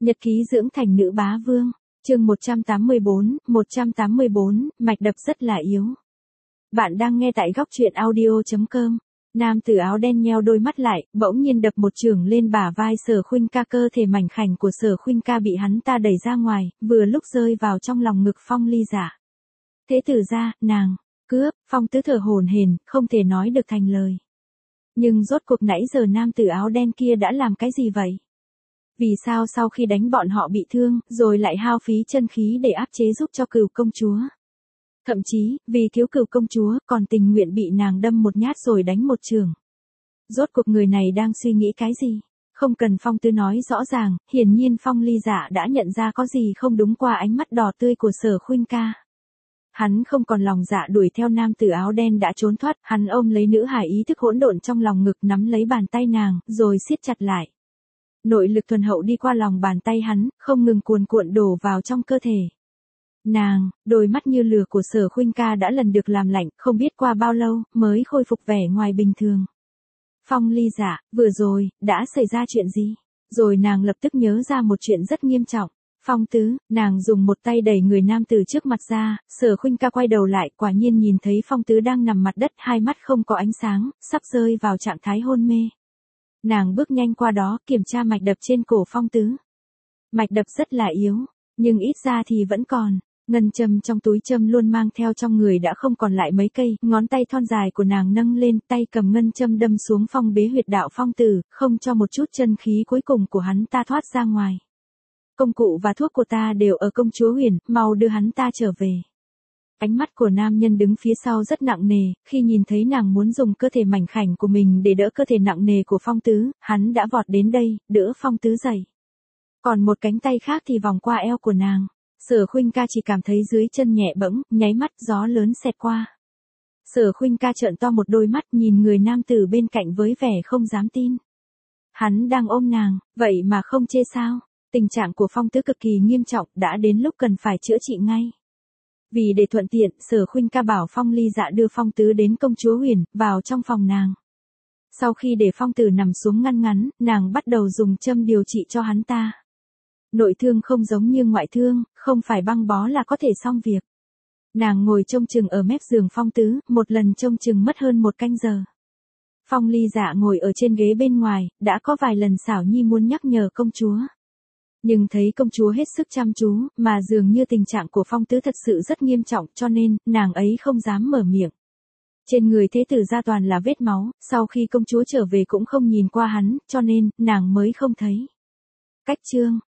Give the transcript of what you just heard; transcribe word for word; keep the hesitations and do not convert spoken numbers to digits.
Nhật ký dưỡng thành nữ bá vương, chương một trăm tám mươi bốn, một trăm tám mươi bốn, mạch đập rất là yếu. Bạn đang nghe tại góc truyện audio chấm com. Nam tử áo đen nheo đôi mắt lại, bỗng nhiên đập một chưởng lên bả vai Sở Khuynh Ca, cơ thể mảnh khảnh của Sở Khuynh Ca bị hắn ta đẩy ra ngoài, vừa lúc rơi vào trong lòng ngực Phong Ly Dạ. Thế tử gia, nàng, cướp, Phong Tứ thở hổn hển, không thể nói được thành lời. Nhưng rốt cuộc nãy giờ nam tử áo đen kia đã làm cái gì vậy? Vì sao sau khi đánh bọn họ bị thương, rồi lại hao phí chân khí để áp chế giúp cho Cửu công chúa? Thậm chí, vì thiếu Cửu công chúa, còn tình nguyện bị nàng đâm một nhát rồi đánh một chưởng. Rốt cuộc người này đang suy nghĩ cái gì? Không cần Phong Tứ nói rõ ràng, hiển nhiên Phong Ly Dạ đã nhận ra có gì không đúng qua ánh mắt đỏ tươi của Sở Khuynh Ca. Hắn không còn lòng dạ đuổi theo nam tử áo đen đã trốn thoát, hắn ôm lấy nữ hài ý thức hỗn độn trong lòng ngực, nắm lấy bàn tay nàng, rồi siết chặt lại. Nội lực thuần hậu đi qua lòng bàn tay hắn, không ngừng cuồn cuộn đổ vào trong cơ thể. Nàng, đôi mắt như lửa của Sở Khuynh Ca đã lần được làm lạnh, không biết qua bao lâu, mới khôi phục vẻ ngoài bình thường. Phong Ly Dạ, vừa rồi, đã xảy ra chuyện gì? Rồi nàng lập tức nhớ ra một chuyện rất nghiêm trọng. Phong Tứ, nàng dùng một tay đẩy người nam từ trước mặt ra, Sở Khuynh Ca quay đầu lại, quả nhiên nhìn thấy Phong Tứ đang nằm mặt đất, hai mắt không có ánh sáng, sắp rơi vào trạng thái hôn mê. Nàng bước nhanh qua đó, kiểm tra mạch đập trên cổ Phong Tứ. Mạch đập rất là yếu, nhưng ít ra thì vẫn còn. Ngân châm trong túi châm luôn mang theo trong người đã không còn lại mấy cây, ngón tay thon dài của nàng nâng lên, tay cầm ngân châm đâm xuống phong bế huyệt đạo Phong Tử, không cho một chút chân khí cuối cùng của hắn ta thoát ra ngoài. Công cụ và thuốc của ta đều ở công chúa Huyền, mau đưa hắn ta trở về. Ánh mắt của nam nhân đứng phía sau rất nặng nề, khi nhìn thấy nàng muốn dùng cơ thể mảnh khảnh của mình để đỡ cơ thể nặng nề của Phong Tứ, hắn đã vọt đến đây, đỡ Phong Tứ dậy. Còn một cánh tay khác thì vòng qua eo của nàng. Sở Khuynh Ca chỉ cảm thấy dưới chân nhẹ bẫng, nháy mắt gió lớn xẹt qua. Sở Khuynh Ca trợn to một đôi mắt nhìn người nam tử bên cạnh với vẻ không dám tin. Hắn đang ôm nàng, vậy mà không chê sao? Tình trạng của Phong Tứ cực kỳ nghiêm trọng, đã đến lúc cần phải chữa trị ngay. Vì để thuận tiện, Sở Khuynh Ca bảo Phong Ly Dạ đưa Phong Tứ đến công chúa Huyền, vào trong phòng nàng. Sau khi để Phong Tử nằm xuống ngăn ngắn, nàng bắt đầu dùng châm điều trị cho hắn ta. Nội thương không giống như ngoại thương, không phải băng bó là có thể xong việc. Nàng ngồi trông chừng ở mép giường Phong Tứ, một lần trông chừng mất hơn một canh giờ. Phong Ly Dạ ngồi ở trên ghế bên ngoài, đã có vài lần xảo nhi muốn nhắc nhở công chúa. Nhưng thấy công chúa hết sức chăm chú, mà dường như tình trạng của Phong Tứ thật sự rất nghiêm trọng, cho nên, nàng ấy không dám mở miệng. Trên người thế tử gia toàn là vết máu, sau khi công chúa trở về cũng không nhìn qua hắn, cho nên, nàng mới không thấy. Cách chương,